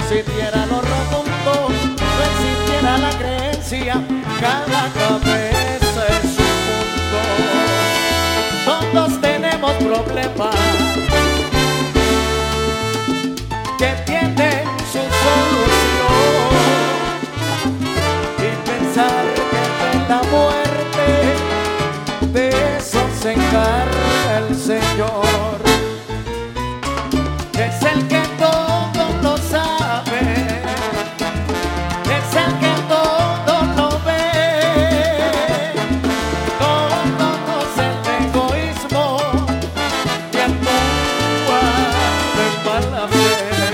Si diera lo rotundo, no existiera la creencia, cada cabeza es un mundo. Todos tenemos problemas que tienen su solución, y pensar que de la muerte de eso se encarga el Señor. Es el que todo lo sabe, es el que todo lo ve, no conoce el egoísmo y actúa de mala fe.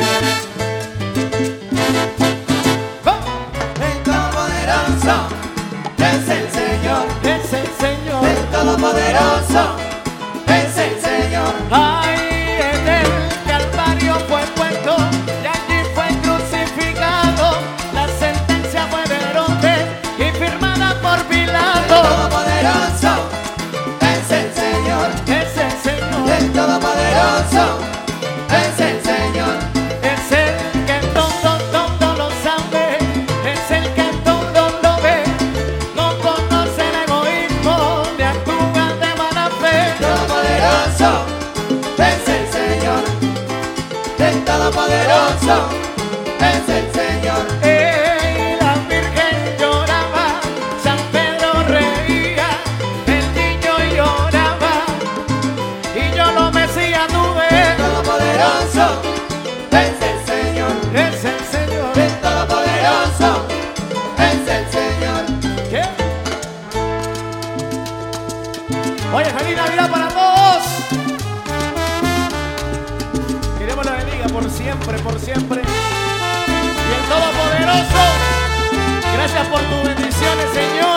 El Todopoderoso es el Señor, Es el Señor. el Todopoderoso es el Señor. Ay, en el Calvario fue puesto y allí fue crucificado. La sentencia fue de Herodes y firmada por El Pilato. Todopoderoso es el Señor, Es el Señor. el Todopoderoso es el Señor. Es el que todo lo sabe, es el que todo lo ve, no conoce el egoísmo ni actúa de mala fe. El Todopoderoso es el Señor, el Todopoderoso es el Señor. La Virgen lloraba, San Pedro reía, el niño lloraba y yo lo mecía, tú El ves. Todopoderoso es el Señor, Es el Señor. el Todopoderoso es el Señor. ¿Qué? Oye, feliz Navidad para todos. Que Dios me lo bendiga por siempre, por siempre. Y el Todopoderoso, gracias por tus bendiciones, Señor.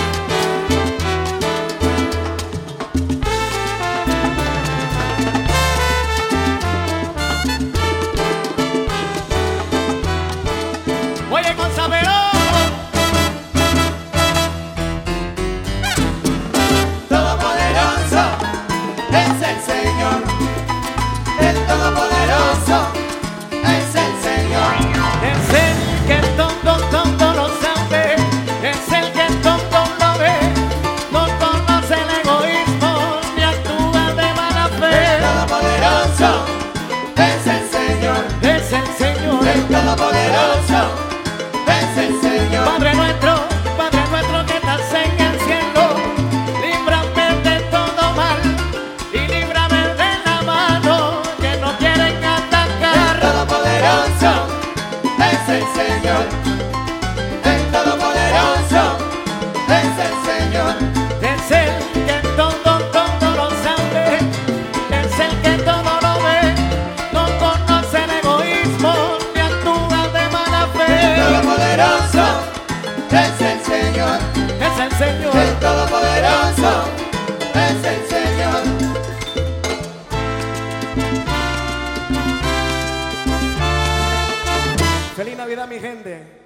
Oye, con saberón. Todopoderoso es el Señor, el Todopoderoso es el Señor. Es el que todo lo sabe, es el que todo lo ve, no conoce el egoísmo ni actúa de mala fe. Todopoderoso es el Señor, Es el Señor. el Todopoderoso es el Señor. Padre nuestro que estás en el cielo, líbrame de todo mal y líbrame de la mano que no quieren atacar. Todopoderoso es el Señor, el Todopoderoso es el Señor. Es el que todo lo sabe, es el que todo lo ve, no conoce el egoísmo ni actúa de mala fe. Todopoderoso es el Señor, Es el Señor. el Todopoderoso es el Señor. Feliz Navidad, mi gente.